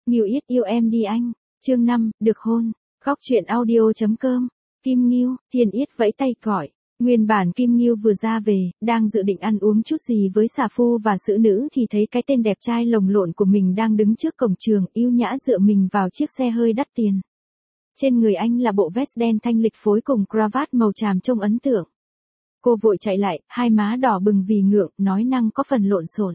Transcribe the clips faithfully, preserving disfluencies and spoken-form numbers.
Nghiêu Yết yêu em đi anh. Chương năm, được hôn. Góc truyện audio chấm com. Kim Nghiêu, Thiên Yết vẫy tay gọi. Nguyên bản Kim Nghiêu vừa ra về, đang dự định ăn uống chút gì với xà phu và xử nữ thì thấy cái tên đẹp trai lồng lộn của mình đang đứng trước cổng trường, yêu nhã dựa mình vào chiếc xe hơi đắt tiền. Trên người anh là bộ vest đen thanh lịch phối cùng cravat màu tràm trông ấn tượng. Cô vội chạy lại, hai má đỏ bừng vì ngượng, nói năng có phần lộn xộn.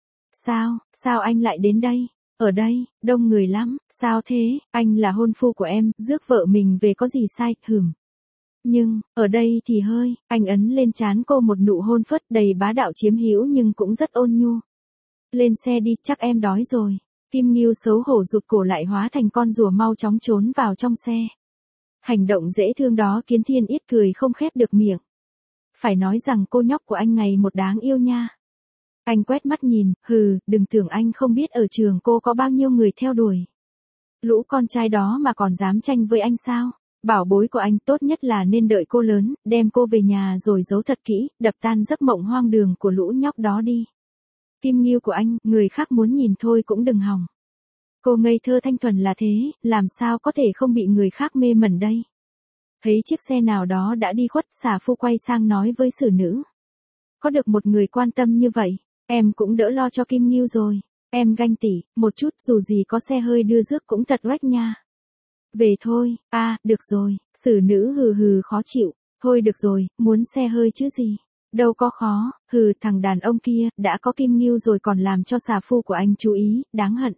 Sao, sao anh lại đến đây? Ở đây, đông người lắm, sao thế, anh là hôn phu của em, rước vợ mình về có gì sai, hừm. Nhưng, ở đây thì hơi, anh ấn lên trán cô một nụ hôn phớt đầy bá đạo chiếm hữu nhưng cũng rất ôn nhu. Lên xe đi, chắc em đói rồi. Kim Nghiêu xấu hổ rụt cổ lại hóa thành con rùa mau chóng trốn vào trong xe. Hành động dễ thương đó khiến Thiên Yết cười không khép được miệng. Phải nói rằng cô nhóc của anh ngày một đáng yêu nha. Anh quét mắt nhìn, hừ, đừng tưởng anh không biết ở trường cô có bao nhiêu người theo đuổi. Lũ con trai đó mà còn dám tranh với anh sao? Bảo bối của anh tốt nhất là nên đợi cô lớn, đem cô về nhà rồi giấu thật kỹ, đập tan giấc mộng hoang đường của lũ nhóc đó đi. Kim Nghiêu của anh, người khác muốn nhìn thôi cũng đừng hòng. Cô ngây thơ thanh thuần là thế, làm sao có thể không bị người khác mê mẩn đây? Thấy chiếc xe nào đó đã đi khuất, xà phu quay sang nói với xử nữ. Có được một người quan tâm như vậy, em cũng đỡ lo cho Kim Nghiêu rồi. Em ganh tị, một chút dù gì có xe hơi đưa rước cũng thật oách nha. Về thôi, a à, được rồi, xử nữ hừ hừ khó chịu. Thôi được rồi, muốn xe hơi chứ gì. Đâu có khó, hừ thằng đàn ông kia, đã có Kim Nghiêu rồi còn làm cho xà phu của anh chú ý, đáng hận.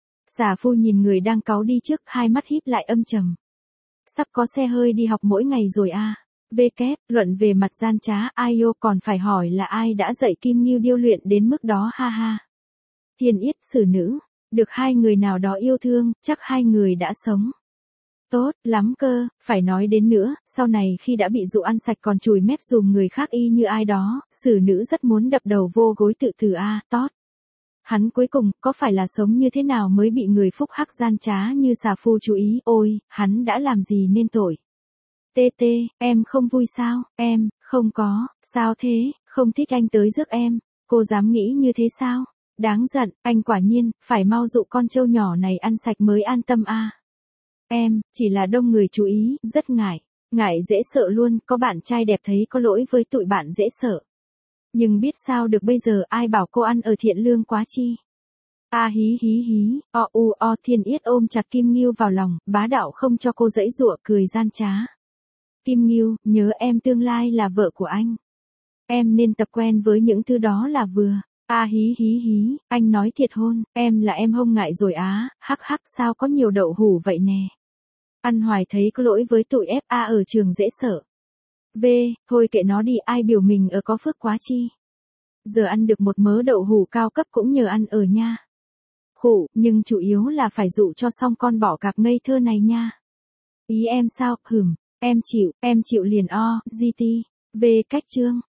Xà phu nhìn người đang cáu đi trước, hai mắt híp lại âm trầm. Sắp có xe hơi đi học mỗi ngày rồi a à. Vê kép, luận về mặt gian trá, ai ô còn phải hỏi là ai đã dạy Kim Nghiêu điêu luyện đến mức đó ha ha. Thiên Yết, xử nữ, được hai người nào đó yêu thương, chắc hai người đã sống. Tốt, lắm cơ, phải nói đến nữa, sau này khi đã bị dụ ăn sạch còn chùi mép dùm người khác y như ai đó, xử nữ rất muốn đập đầu vô gối tự tử a à, tót. Hắn cuối cùng, có phải là sống như thế nào mới bị người phúc hắc gian trá như xà phu chú ý, ôi, hắn đã làm gì nên tội. Tê tê, em không vui sao, em, không có, sao thế, không thích anh tới rước em, cô dám nghĩ như thế sao, đáng giận, anh quả nhiên, phải mau dụ con trâu nhỏ này ăn sạch mới an tâm a. À. Em, chỉ là đông người chú ý, rất ngại, ngại dễ sợ luôn, có bạn trai đẹp thấy có lỗi với tụi bạn dễ sợ. Nhưng biết sao được bây giờ ai bảo cô ăn ở thiện lương quá chi. A à, hí hí hí, o u o Thiên Yết ôm chặt Kim Nghiêu vào lòng, bá đạo không cho cô dãy dụa cười gian trá. Kim Nghiêu, nhớ em tương lai là vợ của anh. Em nên tập quen với những thứ đó là vừa. A à, hí hí hí, anh nói thiệt hôn, em là em hông ngại rồi á, hắc hắc sao có nhiều đậu hủ vậy nè. Ăn hoài thấy có lỗi với tụi ép a ở trường dễ sợ. V, thôi kệ nó đi, ai biểu mình ở có phước quá chi. Giờ ăn được một mớ đậu hủ cao cấp cũng nhờ ăn ở nha. Khụ, nhưng chủ yếu là phải dụ cho xong con bỏ cạp ngây thơ này nha. Ý em sao, hửm, em chịu, em chịu liền o, giê tê, V cách chương.